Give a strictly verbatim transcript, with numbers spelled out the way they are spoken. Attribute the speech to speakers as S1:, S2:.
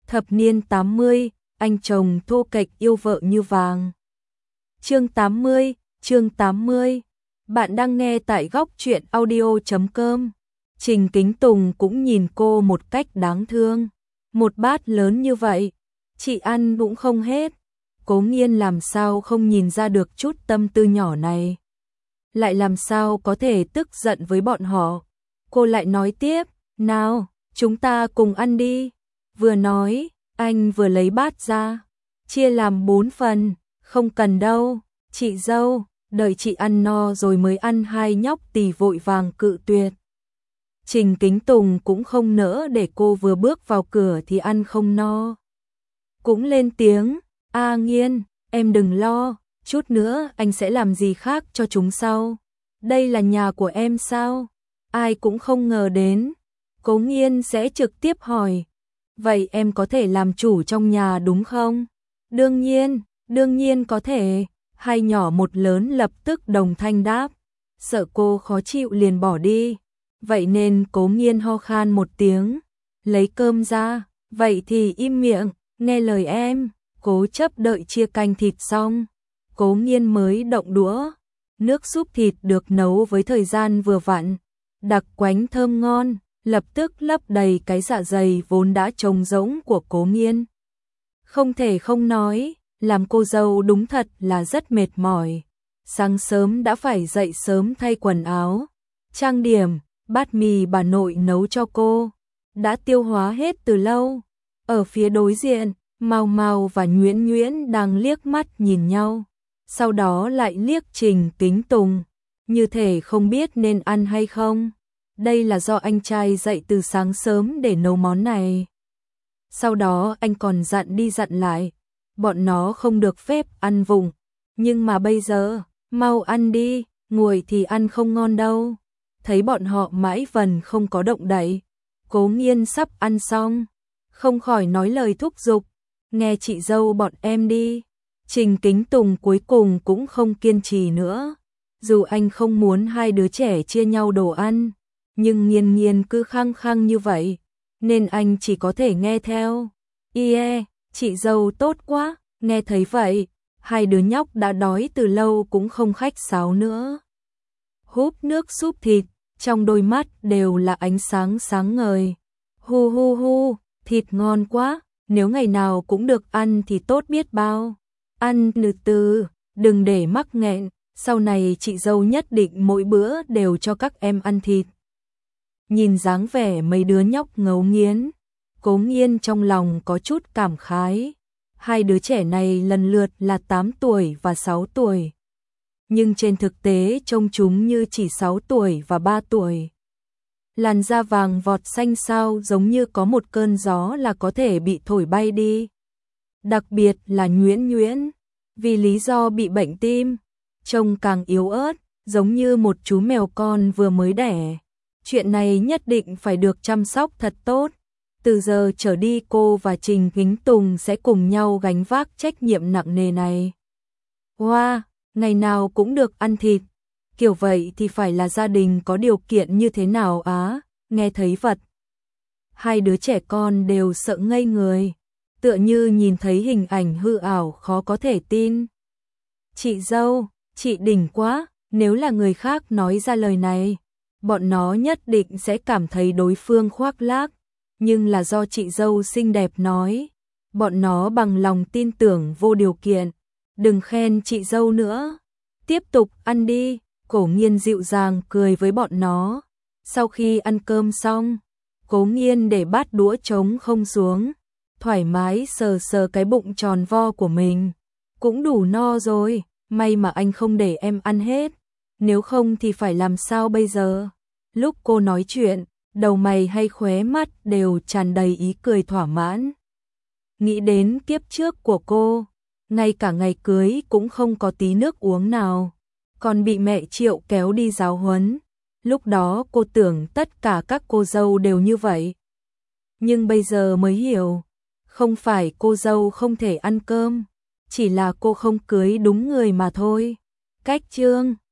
S1: Thập niên tám mươi, anh chồng thô kệch yêu vợ như vàng. Chương tám mươi, chương tám mươi. Bạn đang nghe tại góc truyện audio chấm com. Trình Kính Tùng cũng nhìn cô một cách đáng thương. Một bát lớn như vậy, chị ăn cũng không hết. Cố Nghiên làm sao không nhìn ra được chút tâm tư nhỏ này. Lại làm sao có thể tức giận với bọn họ. Cô lại nói tiếp, nào, chúng ta cùng ăn đi. Vừa nói, anh vừa lấy bát ra, chia làm bốn phần, không cần đâu, chị dâu, đợi chị ăn no rồi mới ăn. Hai nhóc tỳ vội vàng cự tuyệt. Trình Kính Tùng cũng không nỡ để cô vừa bước vào cửa thì ăn không no. Cũng lên tiếng, A Nghiên, em đừng lo, chút nữa anh sẽ làm gì khác cho chúng sau. Đây là nhà của em sao? Ai cũng không ngờ đến. Cố Nghiên sẽ trực tiếp hỏi, vậy em có thể làm chủ trong nhà đúng không? Đương nhiên, đương nhiên có thể. Hai nhỏ một lớn lập tức đồng thanh đáp. Sợ cô khó chịu liền bỏ đi. Vậy nên Cố Nghiên ho khan một tiếng, lấy cơm ra. Vậy thì im miệng, nghe lời em. Cố chấp đợi chia canh thịt xong, Cố Nghiên mới động đũa. Nước súp thịt được nấu với thời gian vừa vặn, đặc quánh thơm ngon, lập tức lấp đầy cái dạ dày vốn đã trống rỗng của Cố Nghiên. Không thể không nói, làm cô dâu đúng thật là rất mệt mỏi. Sáng sớm đã phải dậy sớm thay quần áo, trang điểm, bát mì bà nội nấu cho cô, đã tiêu hóa hết từ lâu. Ở phía đối diện, Mao Mao và Nhuyễn Nhuyễn đang liếc mắt nhìn nhau, sau đó lại liếc Trình Kính Tùng, như thể không biết nên ăn hay không. Đây là do anh trai dậy từ sáng sớm để nấu món này. Sau đó anh còn dặn đi dặn lại, bọn nó không được phép ăn vụng. Nhưng mà bây giờ, mau ăn đi, nguội thì ăn không ngon đâu. Thấy bọn họ mãi vần không có động đậy, Cố Nghiên sắp ăn xong, không khỏi nói lời thúc giục, nghe chị dâu bọn em đi. Trình Kính Tùng cuối cùng cũng không kiên trì nữa. Dù anh không muốn hai đứa trẻ chia nhau đồ ăn, nhưng Nghiên Nghiên cứ khăng khăng như vậy, nên anh chỉ có thể nghe theo. Ie, chị dâu tốt quá. Nghe thấy vậy, hai đứa nhóc đã đói từ lâu cũng không khách sáo nữa. Húp nước súp thịt, trong đôi mắt đều là ánh sáng sáng ngời. Hu hu hu, thịt ngon quá, nếu ngày nào cũng được ăn thì tốt biết bao. Ăn từ từ, đừng để mắc nghẹn, sau này chị dâu nhất định mỗi bữa đều cho các em ăn thịt. Nhìn dáng vẻ mấy đứa nhóc ngấu nghiến, Cố Nghiên trong lòng có chút cảm khái. Hai đứa trẻ này lần lượt là tám tuổi và sáu tuổi. Nhưng trên thực tế trông chúng như chỉ sáu tuổi và ba tuổi. Làn da vàng vọt xanh xao giống như có một cơn gió là có thể bị thổi bay đi. Đặc biệt là Nhuyễn Nhuyễn, vì lý do bị bệnh tim, trông càng yếu ớt, giống như một chú mèo con vừa mới đẻ. Chuyện này nhất định phải được chăm sóc thật tốt. Từ giờ trở đi cô và Trình Kính Tùng sẽ cùng nhau gánh vác trách nhiệm nặng nề này. Wow, ngày nào cũng được ăn thịt. Kiểu vậy thì phải là gia đình có điều kiện như thế nào á, nghe thấy vật. Hai đứa trẻ con đều sợ ngây người, tựa như nhìn thấy hình ảnh hư ảo khó có thể tin. Chị dâu, chị đỉnh quá, nếu là người khác nói ra lời này, bọn nó nhất định sẽ cảm thấy đối phương khoác lác. Nhưng là do chị dâu xinh đẹp nói, bọn nó bằng lòng tin tưởng vô điều kiện. Đừng khen chị dâu nữa, tiếp tục ăn đi. Cố Nghiên dịu dàng cười với bọn nó. Sau khi ăn cơm xong, Cố Nghiên để bát đũa trống không xuống, thoải mái sờ sờ cái bụng tròn vo của mình. Cũng đủ no rồi, may mà anh không để em ăn hết, nếu không thì phải làm sao bây giờ. Lúc cô nói chuyện, đầu mày hay khóe mắt đều tràn đầy ý cười thỏa mãn. Nghĩ đến kiếp trước của cô, ngay cả ngày cưới cũng không có tí nước uống nào, còn bị mẹ Triệu kéo đi giáo huấn. Lúc đó cô tưởng tất cả các cô dâu đều như vậy. Nhưng bây giờ mới hiểu, không phải cô dâu không thể ăn cơm, chỉ là cô không cưới đúng người mà thôi. Cách chương